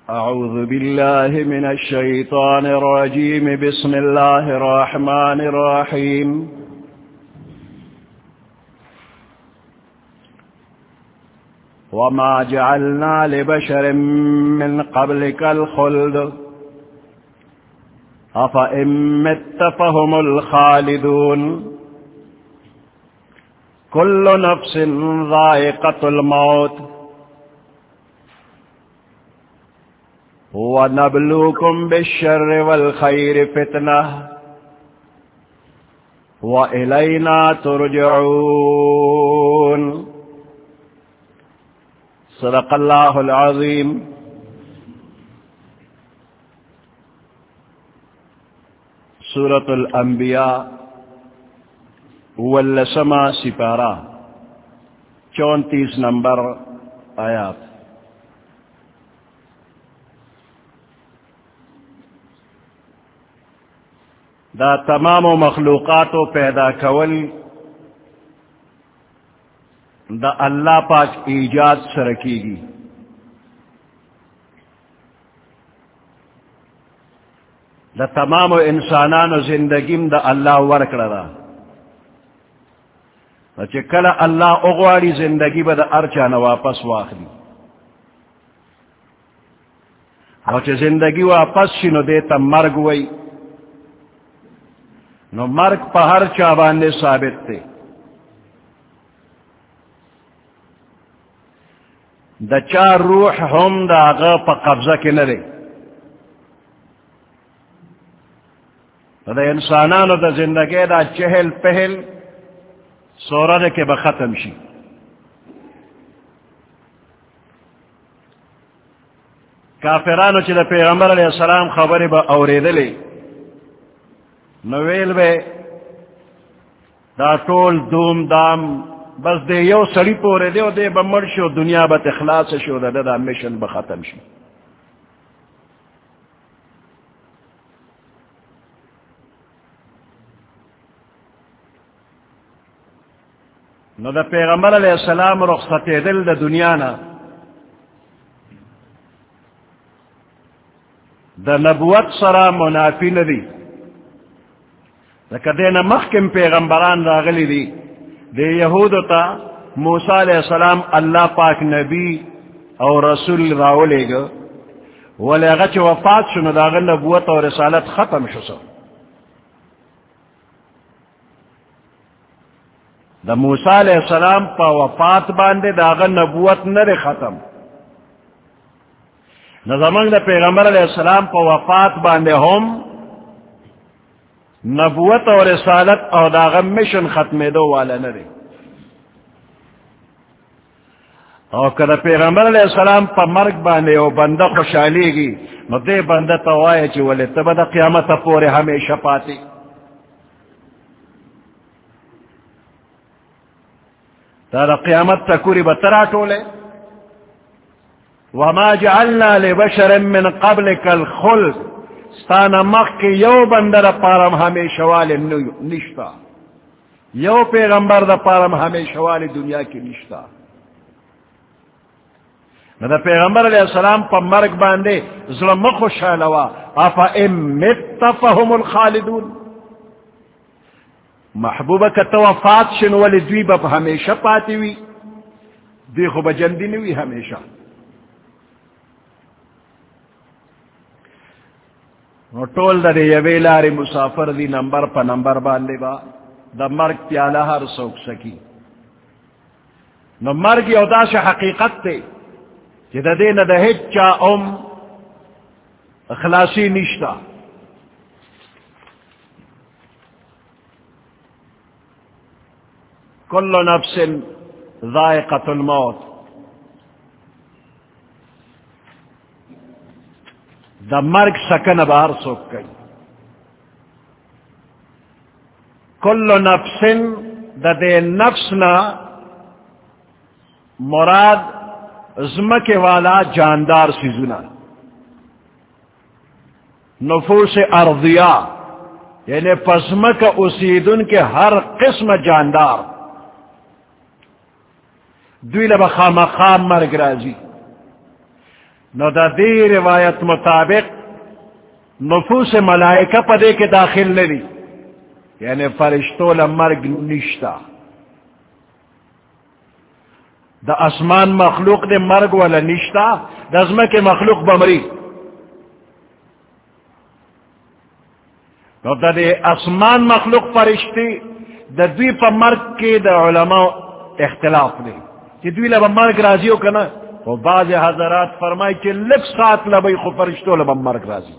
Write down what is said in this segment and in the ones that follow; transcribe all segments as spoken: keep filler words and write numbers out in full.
أعوذ بالله من الشيطان الرجيم. بسم الله الرحمن الرحيم. وما جعلنا لبشر من قبلك الخلد أفإن مت فهم الخالدون. كل نفس ذائقة الموت وَنَبْلُوكُمْ بِالشَّرِّ وَالْخَيْرِ فِتْنَةً وَإِلَيْنَا تُرْجَعُونَ. صدق اللہ العظیم. سورة الانبیاء واللسمہ سپارہ چونتیس نمبر آیات. دا تمام مخلوقات و پیدا کول دا اللہ پاک ایجاد سرکی گی. دا تمام انسانان و زندگیم دا اللہ ورکڑا دا چکل اللہ اغواری زندگی با دا ارچانا واپس واخلی او چه زندگی واپس شنو دیتا مرگ وی نو مرگ پا ہر چابانے ثابت تے. دا چار روح ہم دا آغا پا قبضہ کے نرے دا انسانانو دا زندگی دا چہل پہل سورد کے بختم شی. کافرانو چی دا پیغمبر علیہ السلام خبری با اوریدلے نویل بے دا طول دوم دام بس دے یو سڑی پورے دے دے بمڑ شو دنیا بت اخلاص شو دا دا مشن بختم شو. نو دا پیغمبر علیہ السلام رخصت دل دا دنیا نا دا نبوت سرا منافی ندی. لکہ دینا محکم پیغمبران راغلی دی دے یہودو تا موسیٰ علیہ السلام اللہ پاک نبی اور رسول راولے گا ولی اگا چو وفات شنو داغا نبوت اور رسالت ختم شسو. دا موسیٰ علیہ السلام پا وفات باندے داغا نبوت نر ختم. نظمان دا پیغمبر علیہ السلام پا وفات باندے ہم نبوت اور رسالت اور داغم مشن ختم دو والا نرے. اور کدا پیغمبر علیہ السلام پا مرگ باندے او بندہ خوشحالی گی نو دے بندہ توائے چی ولی تبا دا قیامت پورے ہمیشہ پاتی. دا دا قیامت تکوری بترا ٹولے. وما جعلنا لبشر من قبلک الخلد ستانا مخ کے یو بندر پارم ہمیشہ والے نشتا یو پیغمبر دا پارم ہمیشہ والے دنیا کی نشتا. دا پیغمبر علیہ السلام پا مرگ باندے ظلم خوشحالوا افا ام مت فهم الخالدون. محبوبہ کا توفات شن والی دوی با ہمیشہ پاتی وی دی خوب جندی نوی ہمیشہ. نو ٹول دا دے یوی لاری مسافر دی نمبر پا نمبر باندے با دا مرگ پیالہ ہر سوک سکی. نو مرگ یو دا سے حقیقت تے کہ دا دے نا دا ہچا ام اخلاصی نشتا. کل نفس ذائقۃ الموت دا مرگ سکن بار سوک گئی. کل نفس دا دے نفسنا مراد زمک والا جاندار سیزنا نفوس ارضیہ یعنی پسمک اسیدن کے ہر قسم جاندار دوی لبا خام خام مرگ رازی. نو دا دی روایت مطابق نفوس ملائکہ پدے کے داخل نہیں، یعنی فرشتوں لمرگ نشتا. دا اسمان مخلوق دے مرگ والا نشتا، دزمہ کے مخلوق بمری. نو دا دے اسمان مخلوق فرشتی دا دوی پا مرگ کے دا علماء اختلاف دے کہ دوی لبا مرگ راضی ہو کنا. وہ بعض حضرات فرمائی کہ لک ساتھ لبای خو فرشتو لبا مرگ راضی،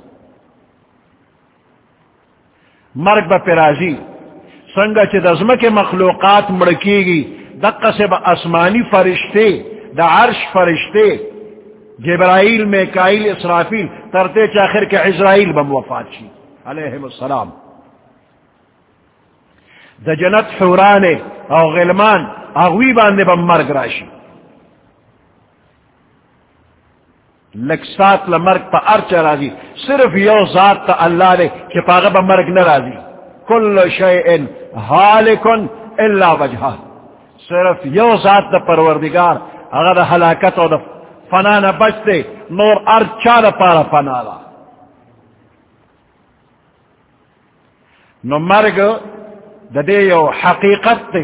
مرگ با پی راضی. سنگا چی دزمہ کے مخلوقات مڑکی گی، دقا سے با اسمانی فرشتے، دا عرش فرشتے، جبرائیل، میکائیل، اسرافیل، ترتے چاخر کے عزرائیل بم وفات شی علیہم السلام. دا جنت حورانے او غلمان اغوی باندے بم مرگ راشی. لکسات لمرگ پا ارچ راضی، صرف یو ذات تا اللہ لے کہ پاغا با مرگ نرازی. کل شیئن حالکن الا وجہا، صرف یو ذات دا پروردگار اگر دا حلاکت و دا فنانا بچتے، نور ارچا دا پارا فنانا. نو مرگ دا دے یو حقیقت تے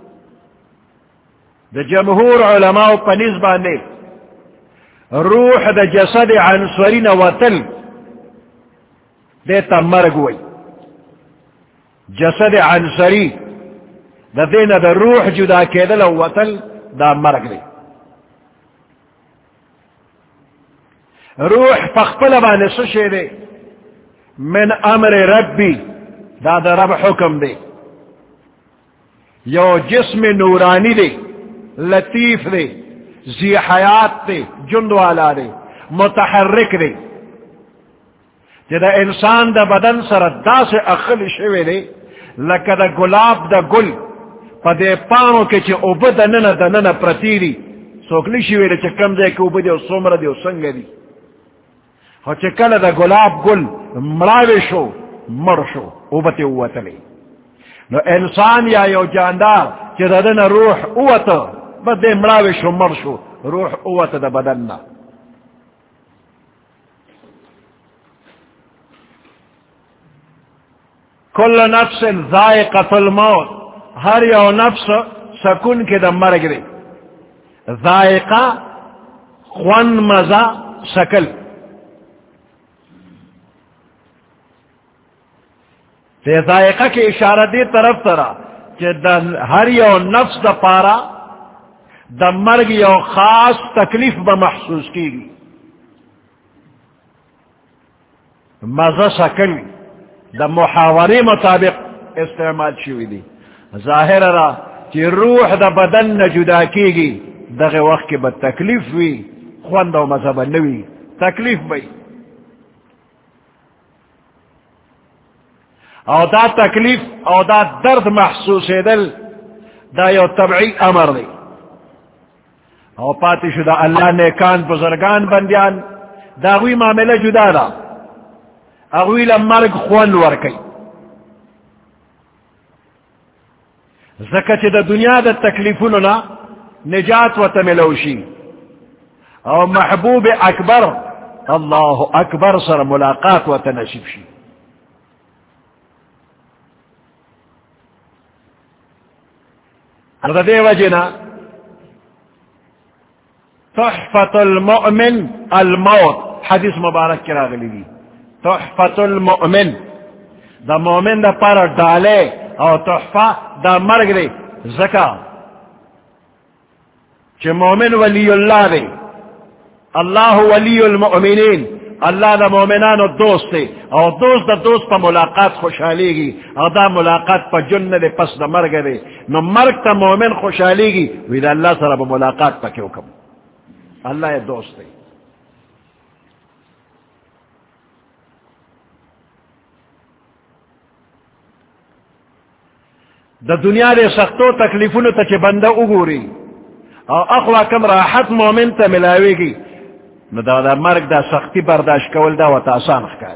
دا جمہور علماء پا نسبانے روح دا جسد عنصرین وطل دیتا مرگ وی. جسد عنصری دا دینا دا روح جدا کیدل وطل دا مرگ دی. روح فخپل بانے سشے دے من امر ربی، دا دا رب حکم دے. یو جسم نورانی دے، لطیف دے، ذی حیات دے، جند والا دے، متحرک دے. جدا انسان دا بدن سر دا سے اخل شوے دے لکا دا گلاب دا گل پا دے پانو کے چھے اوبا دا ننا دا ننا پرتیری سوکلی شوے دے چھے کم دے کہ اوبا دے و سمر دے و سنگ دی. ہو چھے کل دا گلاب گل مراوے شو مر شو اوبا تے اوتا لے. نو انسان یا یو جاندار چھے دا دن روح اوتا بس دے مراوے شو مر شو روح اوتا دا بدننا. کل نفس ذائقۃ الموت، ہر یو نفس سکون کے دا مرگ دے. ذائقہ خوان مزا سکل. تے ذائقہ کی اشارہ دی طرف ترا کہ دا ہر یو نفس دا پارا دا مرگ یو خاص تکلیف با محسوس کی گی. مزا سکل دا محاوری مطابق استعمال شوی دی. ظاہر را کہ روح دا بدن نا جدا کی گی دغه وقت کے بد تکلیف وی، خوند و مذہب نوی تکلیف بی. او دا تکلیف او دا درد محسوس دل دا یو طبعی امر دی. او پاتی شدا اللہ نیکان بزرگان بندیان دا غوی معاملہ جدا دا، اغوی لمرگ خوان ورکی. زکت دا دنیا دا تکلیفونو نا نجات و تملوشی، او محبوب اکبر اللہ اکبر سر ملاقات و تنشیب شی. دا دے وجنا تحفت المؤمن الموت حدیث مبارک کرا گلی دی. تحفت المؤمن دا مومن دا پر ڈالے او تحفہ دا مرگ دے. زکا چھ مومن ولی اللہ دے، اللہ ولی المؤمنین، اللہ دا مومنان و دوست دے، اور دوست دا دوست پا ملاقات خوشحالی گی، اور دا ملاقات پا جن دے پس دا مرگ دے. نو مرگ تا مومن خوشحالی گی وی دا اللہ سر با ملاقات پا کیوں کم، اللہ دوست دے. دا دنیا دے سختو تکلیفونو تا چھ بندہ اگوری او اخوا کم راحت مومن تا ملاوی گی، نو دا دا مرگ دا سختی برداشت کول دا و تا آسان خکاری.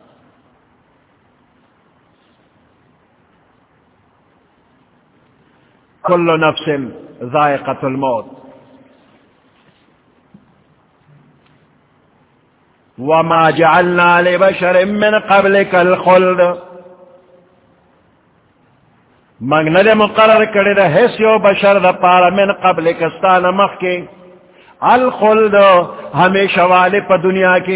کل نفس ذائقۃ الموت. وما جعلنا لبشر من قبلك الخلد منگ ندے مقرر کرے دا حسیو بشر دا پارا من قبلک استان مخ کے الخلد ہمیشہ والے پا دنیا کے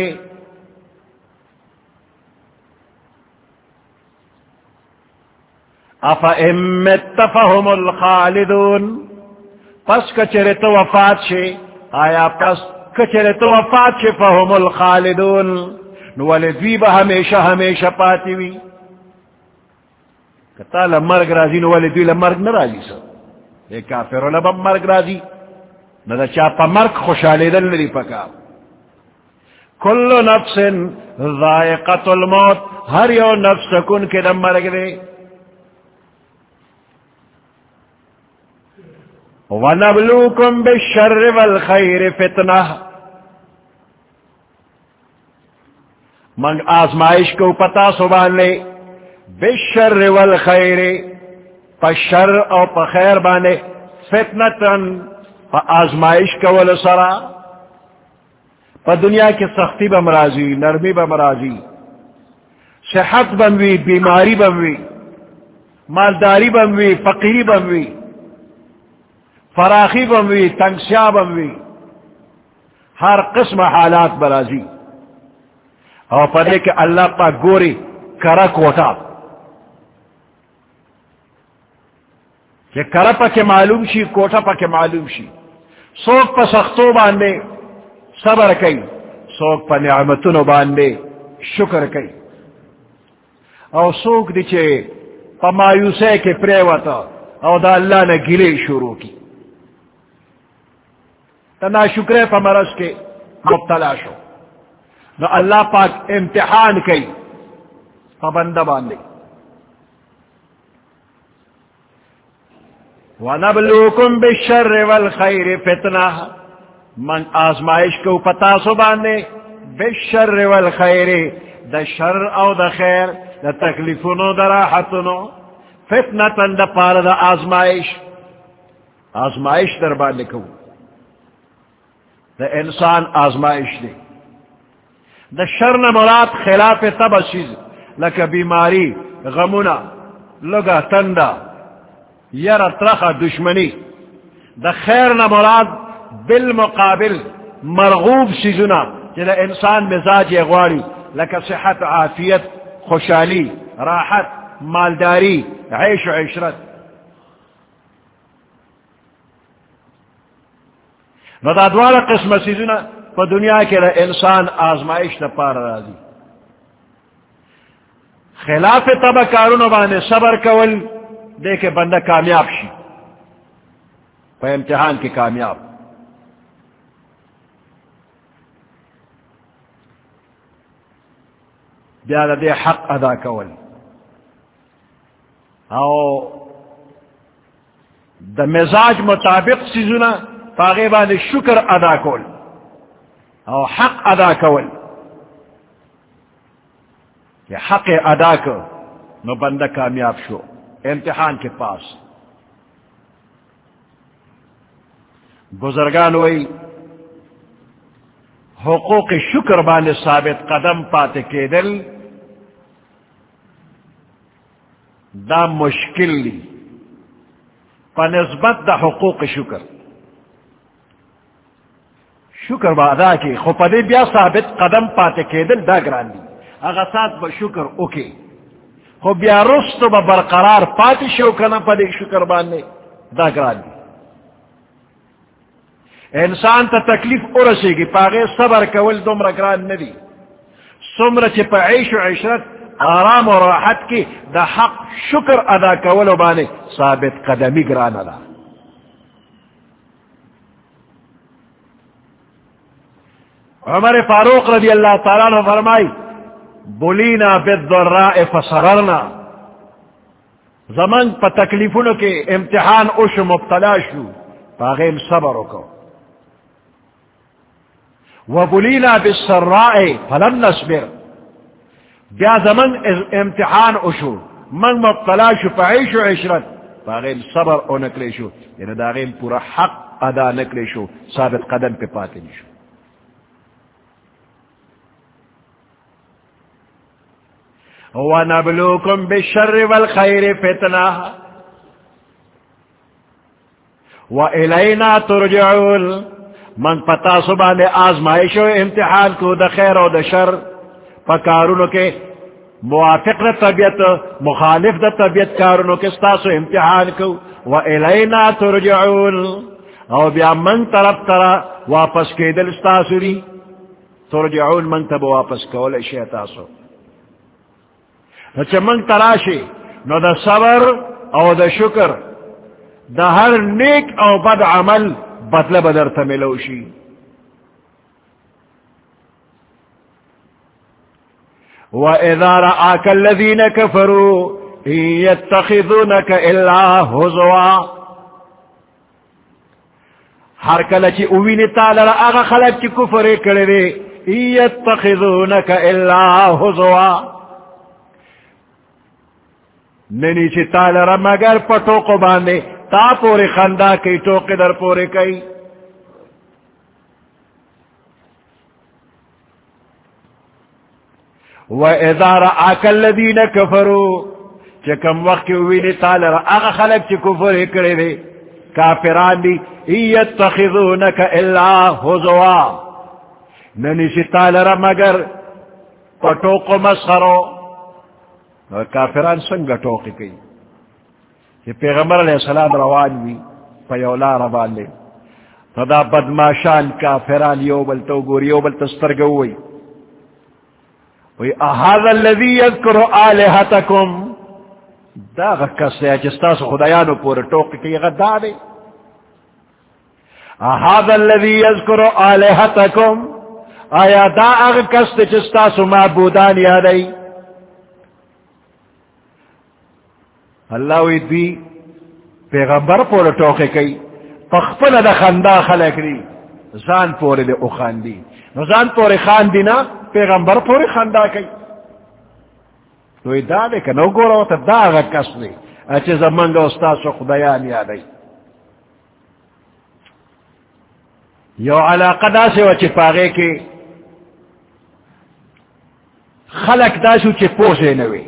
افا امت فهم الخالدون پس کچرے تو وفات شے آیا پس کچرے تو وفات شے فهم الخالدون نوالی دوی با ہمیشہ ہمیشہ پاتی وی کتا لمرگ رازی نوالی دوی لمرگ نرازی سا اے کافر لبا مرگ رازی ندا چاپا مرگ خوشحالی دل ندی پکا کل نفس ذائقت الموت ہر یو نفس کن کے دم مرگ دے وَنَبْلُوكُمْ بِالشَّرِّ وَالْخَيْرِ فِتْنَةً منگ آزمائش کو پتا سبان لے بالشر والخیر پا شر او پا خیر بانے فتنتن پا آزمائش کول سرا پا دنیا کی سختی بمرازی نرمی بمرازی صحت بموی بیماری بموی مالداری بموی فقیری بموی فراخی بموی تنگسیا بموی ہر قسم حالات برازی اور پڑھے کہ اللہ پا گوری کرا کوٹا کہ کرا پا کے معلوم شی کوٹا پا کے معلوم شی سوک پا سختو باندے صبر کئی سوک پا نعمتنو باندے شکر کئی اور سوک دیچے پا مایوسے کے پریوتا اور دا اللہ نے گلے شروع کی تنا شکرے پا مرض کے مبتلا شو نو اللہ پاک امتحان کئی پا بندہ باندے وَنَبْلُوكُمْ بِالشَّرِّ وَالْخَيْرِ فِتْنَةً من آزمائش کو پتا سو باندے بالشر والخیر دا شر او دا خیر دا تکلیفونو دا راحتونو فتنةً دا پار دا آزمائش آزمائش در باندے کو دا انسان آزمائش دے دا شر مراد خلاف تب چیز لکا بیماری غمونا لگا تندا یر ترخا دشمنی دا خیر مراد بالمقابل مرغوب چیزنا جدا انسان مزاج اغواری لکا صحت عافیت خوشحالی راحت مالداری عیش و عشرت ندا دوارا قسم چیزنا پا دنیا کے لئے انسان آزمائش دا پار رازی خلاف تبا کارونو بانے صبر کول دے کے بندہ کامیاب شی پا امتحان کی کامیاب بیادہ دے حق ادا کول او دا مزاج مطابق سیزونا پاغیبان شکر ادا کول او حق ادا کول کہ حق ادا کر نو بندہ کامیاب شو امتحان کے پاس بزرگان وئی حقوق شکر بانے ثابت قدم پاتے کے دل دا مشکل لی پا نسبت دا حقوق شکر شکر با ادا کی خو پدے بیا ثابت قدم پاتے کے دل دا گران دی اغسات با شکر اوکے خو بیا رستو با برقرار پاتی شو کنا پدے شکر بانے دا گران دی انسان تا تکلیف ارسے گی پاگے صبر کول دمرا گران ندی سمر چی پا عیش و عشرت آرام و راحت کی دا حق شکر ادا کولو بانے ثابت قدمی گران ادا عمر فاروق رضی اللہ تعالیٰ عنہ فرمائی بولینا بالضراء فصغرنا زمان پا تکلیفونو کے امتحان اوش مبتلا شو پاغیم صبرو کو وبولینا بالسراء فلن نصبر بیا زمان امتحان اوشو من مبتلا شو پا عیش و عشرت پاغیم صبر او نکلے شو یعنی داغیم پورا حق ادا نکلے شو ثابت قدم پہ پاتے نشو وَنَبْلُوكُمْ بِالشَّرِّ وَالْخَيْرِ فِتْنَةً وَإِلَيْنَا تُرْجَعُونَ من پتا سبحان آزمائش و امتحان کو دا خیر و دا شر پکارونو کے موافق دا طبیعت مخالف دا طبیعت کارونو کے ستاسو امتحان کو وَإِلَيْنَا تُرْجَعُونَ او بیا من طرف ترا واپس کے دل ستاسو ری ترجعون من تب واپس کول شیطاسو نو چه من تراشی نو دا صبر او دا شکر دا ہر نیک او بد عمل بدل بدر تملوشی وَإِذَا رَآكَ الَّذِينَ كَفَرُوا إِن يَتَّخِذُونَكَ إِلَّا هُزُوًا ہر کلچی اوینی تالر آغا خلق چی کفر کرده إِن يَتَّخِذُونَكَ إِلَّا هُزُوًا ننی چی تالر مگر پٹوکو باندے تا پوری خندا کی ٹوک در پوری کئی وَإِذَا رَآكَ الَّذِينَ كَفَرُوا چکم وقت وینی تالر اغا خلق چی کفر کرے دے کافران دی إِن يَتَّخِذُونَكَ إِلَّا هُزُوًا ننی چی تالر مگر پٹوکو مسخرو کافران سنگا ٹوکی کئی کہ پیغمبر علیہ السلام روان بھی پیولا روان لے فدا بدماشان کافران یو بلتو گوری یو بلتسترگوئی وی احاذا الذی یذکر آلہتکم دا غکس ہے جستاس خدایانو پور ٹوکی کئی غدا دے احاذا الذی یذکر آلہتکم آیا دا غکس جستاس معبودان یادئی اللہ وی دوی پیغمبر پور ٹوکے کئی پخپل دا خندا خلق ری زان پور دے اخان دی نو زان پور خان دینا پیغمبر پور خندا کئی تو دا دے کہ نو گورا ہوتا دا آگا کس دے اچھے زمانگا استاس و خدایان یادائی یو علاقہ دا سے وچے پاگے کے خلق دا سو چے پوسے نوے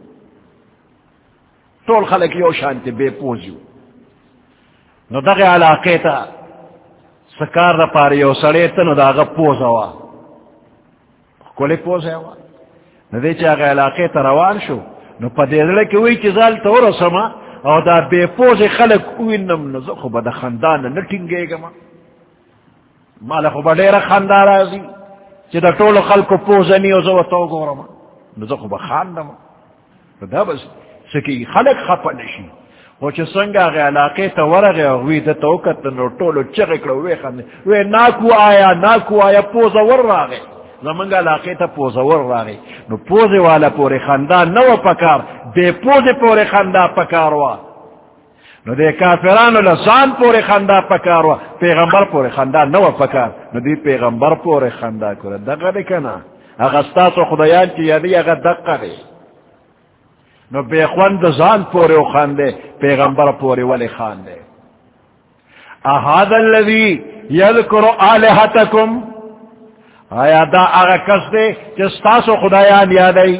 طول خلق یو شانتی بے پوزیو نو دغی علاقے تا سکار دا پاری یو سڑیتا نو دا اغا پوزاوا کلی پوزاوا نو دے چا اغا علاقے تا روان شو نو پا دیدلے کی وی چیزال تا ورسما او دا بے پوز خلق اوینم نزو خوبا دا خاندان نٹنگے گا ما مالا خوبا دیر خاندان رازی چی دا طول خلق پوزنی او زو تو گورا ما نزو خوبا خاندان ما دا بس سکی خلق خفا نشی وچ سنگا غی علاقے تا ورغی اغوی دا توکت نو طولو چغکلو وی خاندی وی ناکو آیا ناکو آیا پوزا ور راغی زمانگا علاقے تا پوزا ور راغی نو پوزے والا پوری خاندان نو پکار دے پوزے پوری خاندان پکاروا نو دے کافرانو لسان پوری خاندان پکاروا پیغمبر پوری خاندان نو پکار نو دی پیغمبر پوری خاندان کرا دقا دی کنا اغسطاس و خدایان کی یادی اغا دقا دی نو بے خوند زان پوری و خاندے پیغمبر پوری ولی خاندے احاذا الذی یذکر آلہتکم آیا دا آغا کس دے جستاس و خدایان یادئی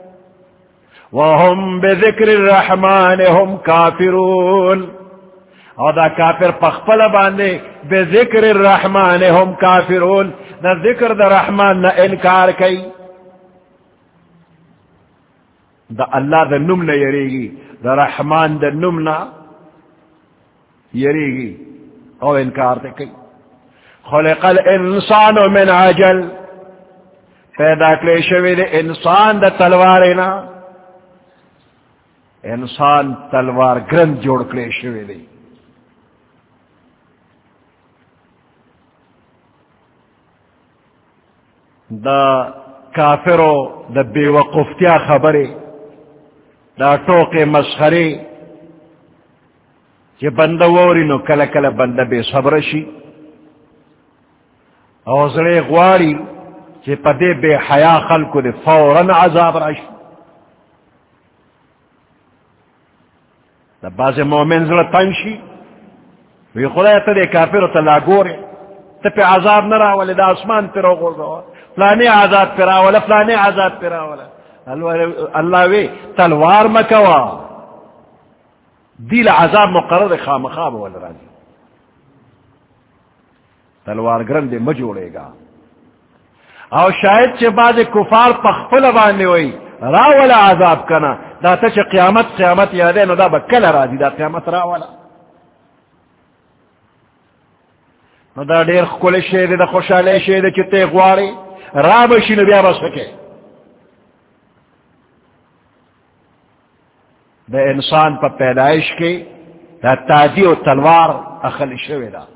وهم بذکر الرحمن هم کافرون او دا کافر پخپل باندے بذکر الرحمن هم کافرون دا ذکر دا رحمان نا انکار کئی دا اللہ دا نمنا یریگی دا رحمان دا نمنا یریگی او انکار تے کئی خلق الانسان من عجل پیدا کلے شوی دے انسان دا تلوارینا انسان تلوار گرند جوڑ کلے شوی دے دا کافرو دا بے وقفتیا خبرے دا ٹوکے مسخرے کہ بندہ ووری نو کل کل بندہ بے صبر شی اوزرے غواری کہ پدے بے حیا خلقو دے فوراً عذاب راشی دا باز مومن زر تنشی وی خدای تا دے کافر تا لاغورے تا پہ عذاب نراولی دا اسمان پہ رو گوزا فلانے عذاب پہ راولا فلانے عذاب پہ راولا اللہ وی تلوار مکوا دیل عذاب مقرر خام خواب والرازی تلوار گرن دے مجوڑے گا او شاید چھ بعد کفار پخفل بانے ہوئی راولا عذاب کنا دا تا چھ قیامت قیامت یادے نو دا بکل رازی دا قیامت راولا نو دا دیر خکل شیدے دا خوشحالے شیدے چھ تے غواری رابشی نو بیا بسکے دا انسان پا پیدائش کے دا تازی و تلوار اخلی شوی دا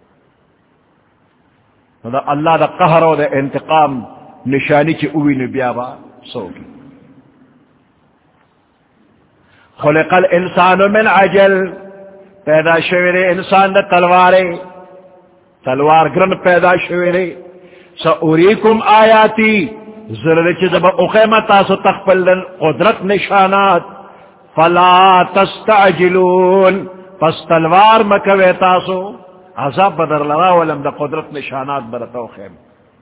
دا اللہ دا قہر و دا انتقام نشانی چی اوی نبیابا سوگی خلق الانسان من عجل پیدا شوی دے انسان دا تلوارے تلوار گرن پیدا شوی دے سا اوریکم آیاتی ضرور چی زبا اقیمتا سو تخپل دن قدرت نشانات فلا تستعجلون پس تلوار مکوے تاسو عذاب بدر لرا ولم دا قدرت نشانات برتو خیم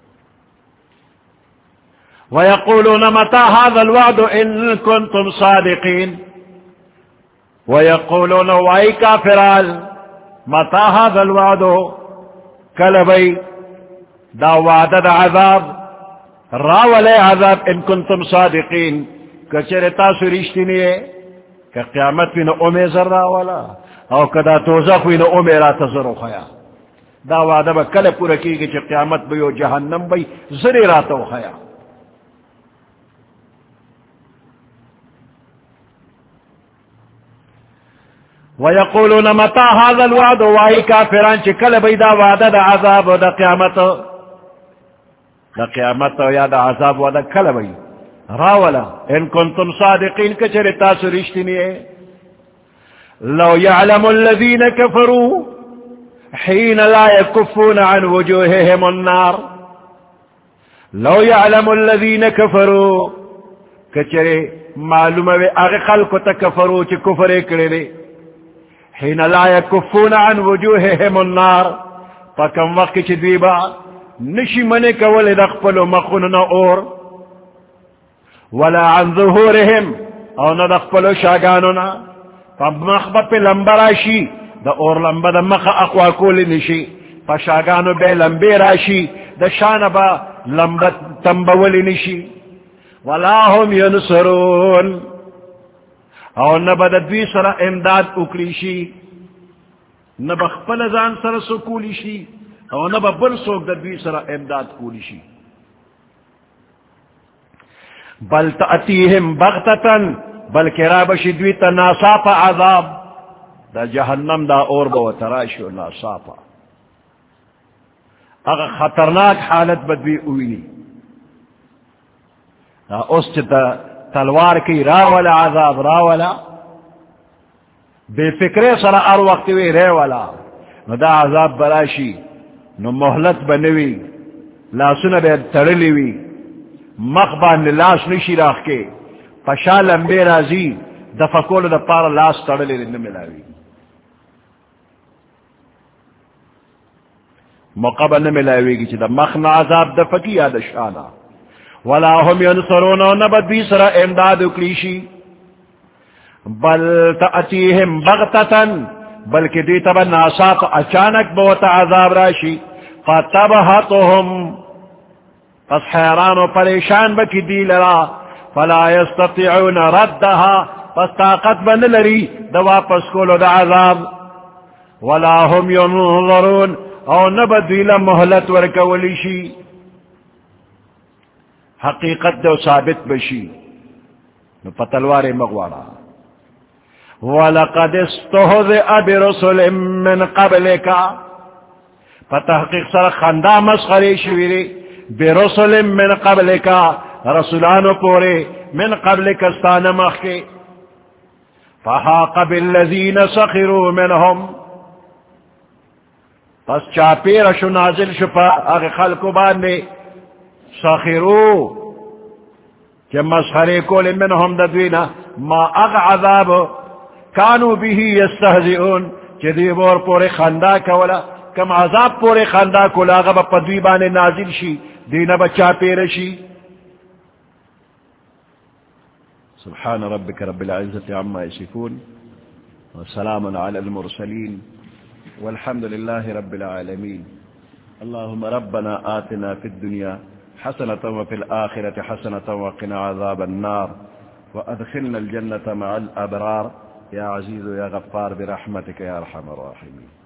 ويقولون متى هذا الوعد ان كنتم صادقين ويقولون واي كافرال متى هذا الوعد كلبي دا وعد دا عذاب راولي عذاب ان كنتم صادقين کچر تاسو رشتنی کہ قیامت بھی نہ اومے ذرہ والا او کدا توزخ بھی نہ اومے را تزرو خیا دا وعدہ با کل پورا کی گی چھ قیامت بھی و جہنم بھی زری را تو خیا ویقولون متا هذا الوعد وائی کافران چھ کل بھی دا وعدہ دا عذاب و دا قیامت دا قیامت یا دا عذاب و دا کل بھی راولا ان کنتم صادقین کچر تاسو رشتنی ہے لو يعلم الذين كفروا حين لا يكفون عن وجوههم النار لو يعلم الذين كفروا کچر معلوم ہے اغی خلق تکفروا چی کفر اکڑے حين لا يكفون عن وجوههم النار فکم وقت چی دیبا نشی منے کول دخپلو مخوننا اور ولا عن ظهورهم او ندخپلو شاگانونا فمخبا پی لمبا راشی دا اور لمبا دا مخ اقوا کولی نشی پا شاگانو بے لمبے راشی دا شان با لمبا تنبولی نشی ولا هم ینصرون او نبا دا دوی سر امداد اکلیشی نبا خپل زان سر سکولیشی او نبا بل سوک دا دوی سر امداد کولیشی بل تأتیہم بغتتاً بلکہ رابشی دویتا ناساپا عذاب دا جہنم دا اور با تراشو ناساپا اگر خطرناک حالت بدوی اوینی اس چتا تلوار کی راولا عذاب راولا بے فکرے سر ار وقت وی ریولا نو دا عذاب براشی نو محلت بنوی لاسونا بے ترلی وی مخبان لاس نشی راخ کے پشا لمبے رازی دفکول دا پارا لاس تڑلے نملاوی مقابا نملاوی گی چی دا مخنا عذاب دفکی یا دا شانا ولا هم ینصرون و نبت بی سرا امداد اکلیشی بل تأتیہم بغتتا بلکہ دیتا با ناساق اچانک بوتا عذاب راشی فتبہتهم پس حیران و پریشان بکی دی لرا فلا یستطیعون ردها پس طاقت بن لری دا واپس کولو دا عذاب ولا هم ینظرون او نبدویل محلت ورکولیشی حقیقت دو ثابت بشی نو پتلوار مغوارا وَلَقَدْ اسْتُهْزِئَ بِرُسُلٍ مِّن قَبْلِكَ فتحقیق سر خندا مسخری شویری برسل من قبل کا رسولانو پورے من قبل کستان مخی فحاق بالذین سخروا منهم پس چاپیر شو نازل شو پا اغی خلقو باندے سخروا کہ مسخری کول منهم ددوینا ما اغ عذاب کانو بیہی یستہزئون کہ دیبور پورے خندا کولا کم عذاب پورے خندا کولا غب پدوی بانے نازل شی دینا بچا پیرشی سبحان ربك رب العزة عما يصفون وسلام على المرسلين والحمد لله رب العالمين. اللهم ربنا آتنا في الدنيا حسنة وفي الآخرة حسنة وقنا عذاب النار وأدخلنا الجنة مع الأبرار يا عزيز يا غفار برحمتك يا أرحم الراحمين.